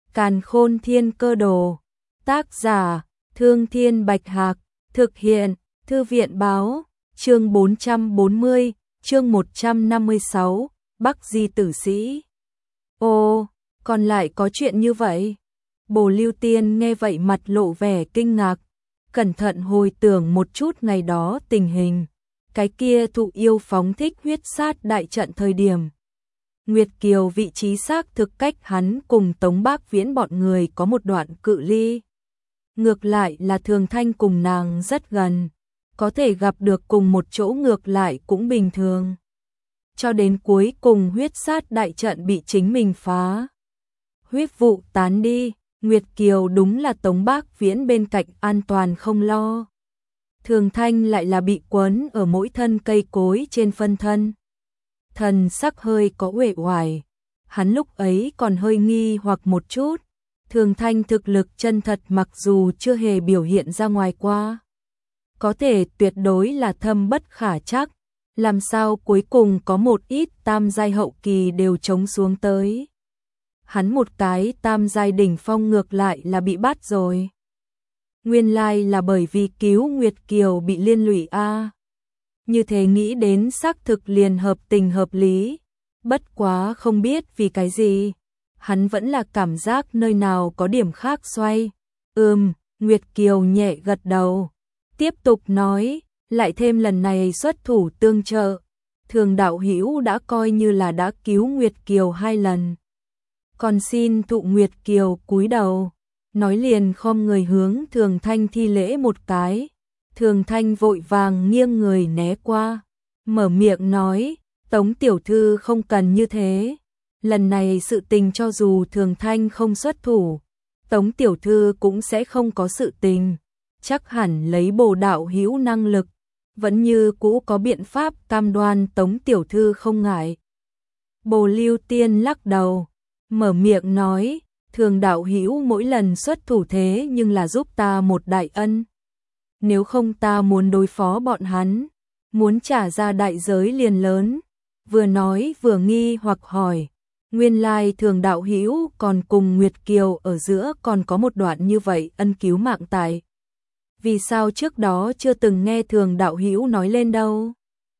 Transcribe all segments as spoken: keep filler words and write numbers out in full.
Càn Khôn Thiên Cơ Đồ. Tác giả: Thương Thiên Bạch Hạc. Thực hiện: Thư viện báo. Chương bốn trăm bốn mươi, chương một trăm năm mươi sáu, Bắc Di tử sĩ. Ô, còn lại có chuyện như vậy? Bồ Lưu Tiên nghe vậy mặt lộ vẻ kinh ngạc, cẩn thận hồi tưởng một chút ngày đó tình hình. Cái kia thụ yêu phóng thích huyết sát đại trận thời điểm Nguyệt Kiều vị trí xác thực cách hắn cùng Tống Bác Viễn bọn người có một đoạn cự ly. Ngược lại là Thường Thanh cùng nàng rất gần, có thể gặp được cùng một chỗ ngược lại cũng bình thường. Cho đến cuối cùng huyết sát đại trận bị chính mình phá. Huyết vụ tán đi, Nguyệt Kiều đúng là Tống Bác Viễn bên cạnh an toàn không lo. Thường Thanh lại là bị quấn ở mỗi thân cây cối trên phân thân. Thần sắc hơi có uể oải, hắn lúc ấy còn hơi nghi hoặc một chút. Thường Thanh thực lực chân thật mặc dù chưa hề biểu hiện ra ngoài qua, có thể tuyệt đối là thâm bất khả trắc, làm sao cuối cùng có một ít tam giai hậu kỳ đều chống xuống tới. Hắn một cái tam giai đỉnh phong ngược lại là bị bắt rồi. Nguyên lai là bởi vì cứu Nguyệt Kiều bị liên lụy a. Như thế nghĩ đến xác thực liền hợp tình hợp lý, bất quá không biết vì cái gì, hắn vẫn là cảm giác nơi nào có điểm khác xoay. Ừm, Nguyệt Kiều nhẹ gật đầu, tiếp tục nói, lại thêm lần này xuất thủ tương trợ, Thường đạo hữu đã coi như là đã cứu Nguyệt Kiều hai lần. Còn xin thụ Nguyệt Kiều cúi đầu, nói liền khom người hướng Thường Thanh thi lễ một cái. Thường Thanh vội vàng nghiêng người né qua, mở miệng nói, Tống tiểu thư không cần như thế. Lần này sự tình cho dù Thường Thanh không xuất thủ, Tống tiểu thư cũng sẽ không có sự tình. Chắc hẳn lấy Bồ đạo hữu năng lực, vẫn như cũ có biện pháp cam đoan Tống tiểu thư không ngại. Bồ Lưu Tiên lắc đầu, mở miệng nói, Thường đạo hữu mỗi lần xuất thủ thế nhưng là giúp ta một đại ân. Nếu không ta muốn đối phó bọn hắn, muốn trả ra đại giới liền lớn. Vừa nói vừa nghi hoặc hỏi, nguyên lai Thường đạo hữu còn cùng Nguyệt Kiều ở giữa còn có một đoạn như vậy ân cứu mạng tại. Vì sao trước đó chưa từng nghe Thường đạo hữu nói lên đâu?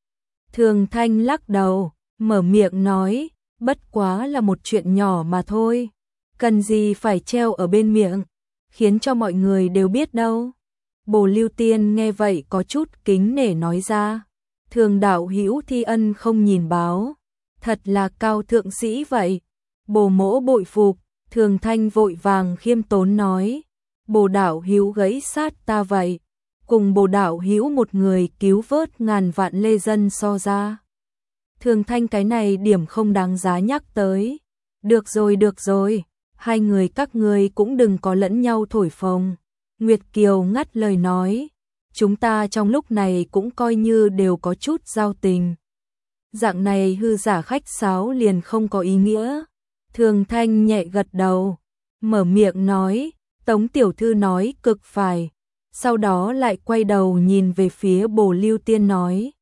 Thường Thanh lắc đầu, mở miệng nói, bất quá là một chuyện nhỏ mà thôi, cần gì phải treo ở bên miệng, khiến cho mọi người đều biết đâu. Bồ Lưu Tiên nghe vậy có chút kính nể nói ra, Thường đạo hữu thi ân không nhìn báo, thật là cao thượng sĩ vậy. Bồ mỗ bội phục. Thường Thanh vội vàng khiêm tốn nói, Bồ đạo hữu gãy sát ta vậy, cùng Bồ đạo hữu một người cứu vớt ngàn vạn lê dân so ra. Thường Thanh cái này điểm không đáng giá nhắc tới. Được rồi được rồi, hai người các ngươi cũng đừng có lẫn nhau thổi phồng. Nguyệt Kiều ngắt lời nói, chúng ta trong lúc này cũng coi như đều có chút giao tình. Dạng này hư giả khách sáo liền không có ý nghĩa. Thường Thanh nhẹ gật đầu, mở miệng nói, Tống tiểu thư nói cực phải. Sau đó lại quay đầu nhìn về phía Bồ Lưu Tiên nói,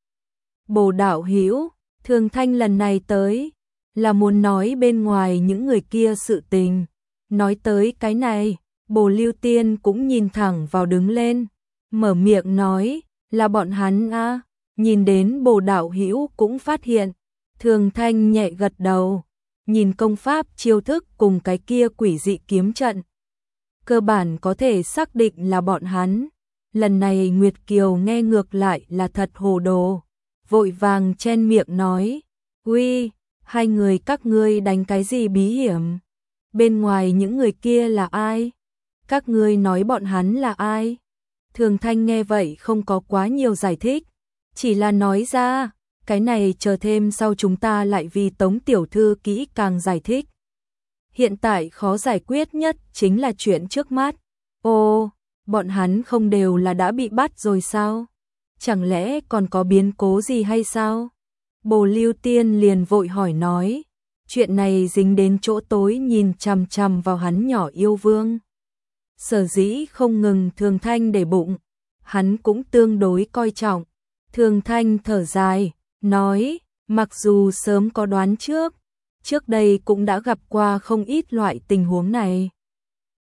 Bồ đạo hữu, Thường Thanh lần này tới là muốn nói bên ngoài những người kia sự tình. Nói tới cái này, Bồ Lưu Tiên cũng nhìn thẳng vào đứng lên, mở miệng nói, là bọn hắn a. À. Nhìn đến Bồ đạo hữu cũng phát hiện. Thường Thanh nhẹ gật đầu, nhìn công pháp chiêu thức cùng cái kia quỷ dị kiếm trận, cơ bản có thể xác định là bọn hắn. Lần này Nguyệt Kiều nghe ngược lại là thật hồ đồ, vội vàng chen miệng nói, uy, hai người các ngươi đánh cái gì bí hiểm? Bên ngoài những người kia là ai? Các ngươi nói bọn hắn là ai? Thường Thanh nghe vậy không có quá nhiều giải thích, chỉ là nói ra, cái này chờ thêm sau chúng ta lại vì Tống tiểu thư kỹ càng giải thích. Hiện tại khó giải quyết nhất chính là chuyện trước mắt. Ồ, bọn hắn không đều là đã bị bắt rồi sao? Chẳng lẽ còn có biến cố gì hay sao? Bồ Lưu Tiên liền vội hỏi nói, chuyện này dính đến chỗ tối nhìn chằm chằm vào hắn nhỏ yêu vương. Sở dĩ không ngừng Thường Thanh để bụng, hắn cũng tương đối coi trọng. Thường Thanh thở dài, nói, mặc dù sớm có đoán trước, trước đây cũng đã gặp qua không ít loại tình huống này.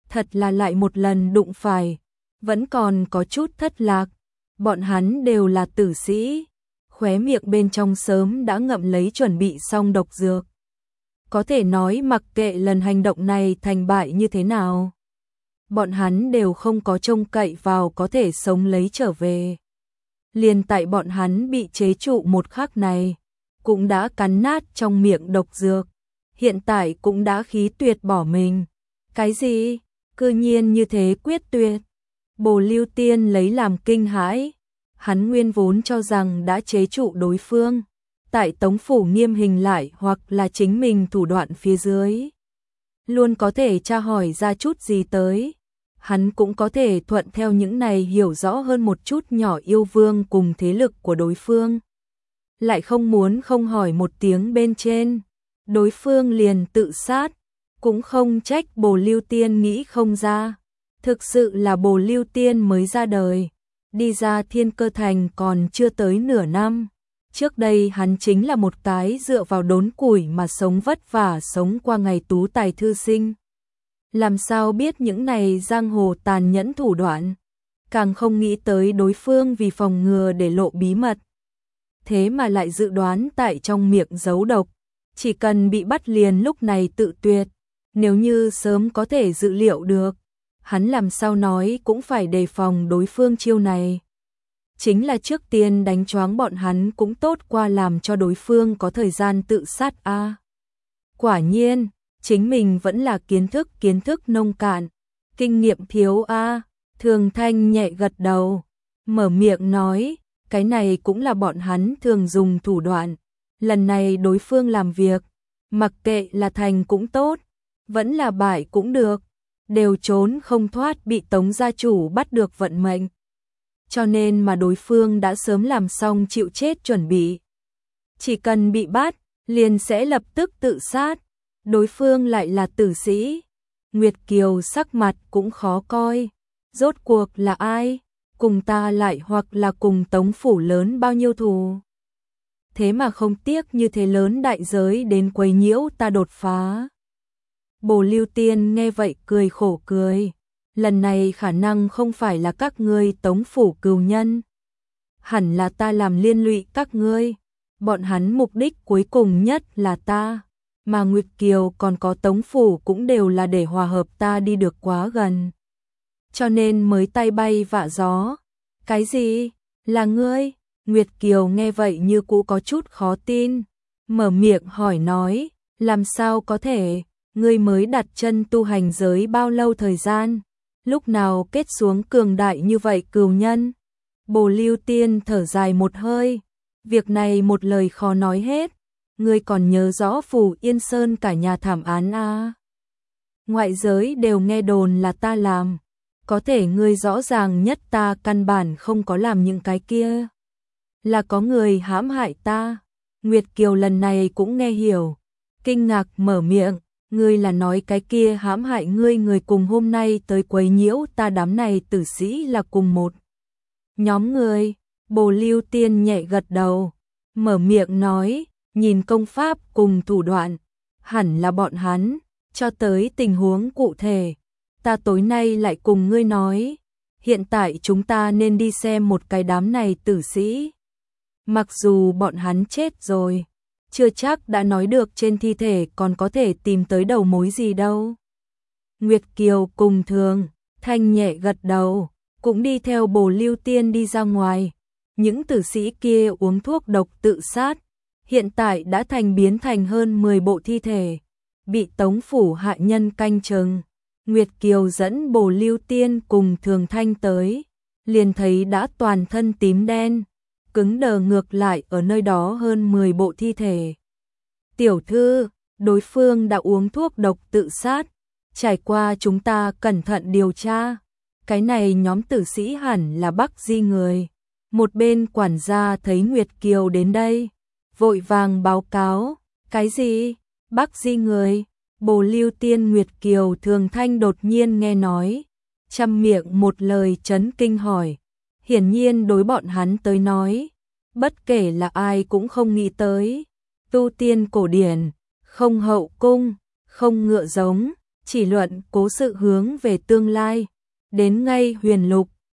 thật là lại một lần đụng phải, vẫn còn có chút thất lạc, bọn hắn đều là tử sĩ, khóe miệng bên trong sớm đã ngậm lấy chuẩn bị xong độc dược. Có thể nói mặc kệ lần hành động này thành bại như thế nào, bọn hắn đều không có trông cậy vào có thể sống lấy trở về. Liền tại bọn hắn bị chế trụ một khắc này, cũng đã cắn nát trong miệng độc dược, hiện tại cũng đã khí tuyệt bỏ mình. Cái gì? Cư nhiên như thế quyết tuyệt. Bồ Lưu Tiên lấy làm kinh hãi, hắn nguyên vốn cho rằng đã chế trụ đối phương, tại Tống phủ nghiêm hình lại hoặc là chính mình thủ đoạn phía dưới, luôn có thể tra hỏi ra chút gì tới. Hắn cũng có thể thuận theo những này hiểu rõ hơn một chút nhỏ yêu vương cùng thế lực của đối phương. Lại không muốn không hỏi một tiếng bên trên, đối phương liền tự sát, cũng không trách Bồ Lưu Tiên nghĩ không ra. Thực sự là Bồ Lưu Tiên mới ra đời, đi ra Thiên Cơ Thành còn chưa tới nửa năm. Trước đây hắn chính là một cái dựa vào đốn củi mà sống vất vả sống qua ngày tú tài thư sinh. Làm sao biết những này giang hồ tàn nhẫn thủ đoạn, càng không nghĩ tới đối phương vì phòng ngừa để lộ bí mật. Thế mà lại dự đoán tại trong miệng giấu độc, chỉ cần bị bắt liền lúc này tự tuyệt. Nếu như sớm có thể dự liệu được, hắn làm sao nói cũng phải đề phòng đối phương chiêu này. Chính là trước tiên đánh choáng bọn hắn cũng tốt qua làm cho đối phương có thời gian tự sát a. À, quả nhiên, chính mình vẫn là kiến thức kiến thức nông cạn, kinh nghiệm thiếu a. À, Thường Thanh nhẹ gật đầu, mở miệng nói, cái này cũng là bọn hắn thường dùng thủ đoạn. Lần này đối phương làm việc, mặc kệ là thành cũng tốt, vẫn là bại cũng được, đều trốn không thoát bị Tống gia chủ bắt được vận mệnh. Cho nên mà đối phương đã sớm làm xong chịu chết chuẩn bị. Chỉ cần bị bắt, liền sẽ lập tức tự sát. Đối phương lại là tử sĩ. Nguyệt Kiều sắc mặt cũng khó coi. Rốt cuộc là ai? Cùng ta lại hoặc là cùng Tống phủ lớn bao nhiêu thù? Thế mà không tiếc như thế lớn đại giới đến quấy nhiễu ta đột phá. Bồ Lưu Tiên nghe vậy cười khổ cười. Lần này khả năng không phải là các ngươi Tống phủ cừu nhân. Hẳn là ta làm liên lụy các ngươi. Bọn hắn mục đích cuối cùng nhất là ta. Mà Nguyệt Kiều còn có Tống phủ cũng đều là để hòa hợp ta đi được quá gần. Cho nên mới tay bay vạ gió. Cái gì? Là ngươi? Nguyệt Kiều nghe vậy như cũ có chút khó tin. Mở miệng hỏi nói, làm sao có thể? Ngươi mới đặt chân tu hành giới bao lâu thời gian? Lúc nào kết xuống cường đại như vậy cừu nhân? Bồ Lưu Tiên thở dài một hơi. Việc này một lời khó nói hết. Ngươi còn nhớ rõ phủ Yên Sơn cả nhà thảm án à? Ngoại giới đều nghe đồn là ta làm. Có thể ngươi rõ ràng nhất ta căn bản không có làm những cái kia. Là có người hãm hại ta. Nguyệt Kiều lần này cũng nghe hiểu. Kinh ngạc mở miệng. Ngươi là nói cái kia hãm hại ngươi người cùng hôm nay tới quấy nhiễu ta đám này tử sĩ là cùng một nhóm người. Bồ Lưu Tiên nhẹ gật đầu, mở miệng nói, nhìn công pháp cùng thủ đoạn, hẳn là bọn hắn. Cho tới tình huống cụ thể, ta tối nay lại cùng ngươi nói. Hiện tại chúng ta nên đi xem một cái đám này tử sĩ. Mặc dù bọn hắn chết rồi, chưa chắc đã nói được trên thi thể còn có thể tìm tới đầu mối gì đâu. Nguyệt Kiều cùng Thường Thanh nhẹ gật đầu, cũng đi theo Bồ Lưu Tiên đi ra ngoài. Những tử sĩ kia uống thuốc độc tự sát, hiện tại đã thành biến thành hơn mười bộ thi thể, bị Tống phủ hạ nhân canh chừng. Nguyệt Kiều dẫn Bồ Lưu Tiên cùng Thường Thanh tới, liền thấy đã toàn thân tím đen, cứng đờ ngược lại ở nơi đó hơn mười bộ thi thể. Tiểu thư, đối phương đã uống thuốc độc tự sát, trải qua chúng ta cẩn thận điều tra, cái này nhóm tử sĩ hẳn là Bắc Di người. Một bên quản gia thấy Nguyệt Kiều đến đây, vội vàng báo cáo, cái gì? Bắc Di người? Bồ Lưu Tiên Nguyệt Kiều Thường Thanh đột nhiên nghe nói, chăm miệng một lời chấn kinh hỏi. Hiển nhiên đối bọn hắn tới nói, bất kể là ai cũng không nghĩ tới. Tu tiên cổ điển, không hậu cung, không ngựa giống, chỉ luận cố sự hướng về tương lai. Đến ngay huyền lục,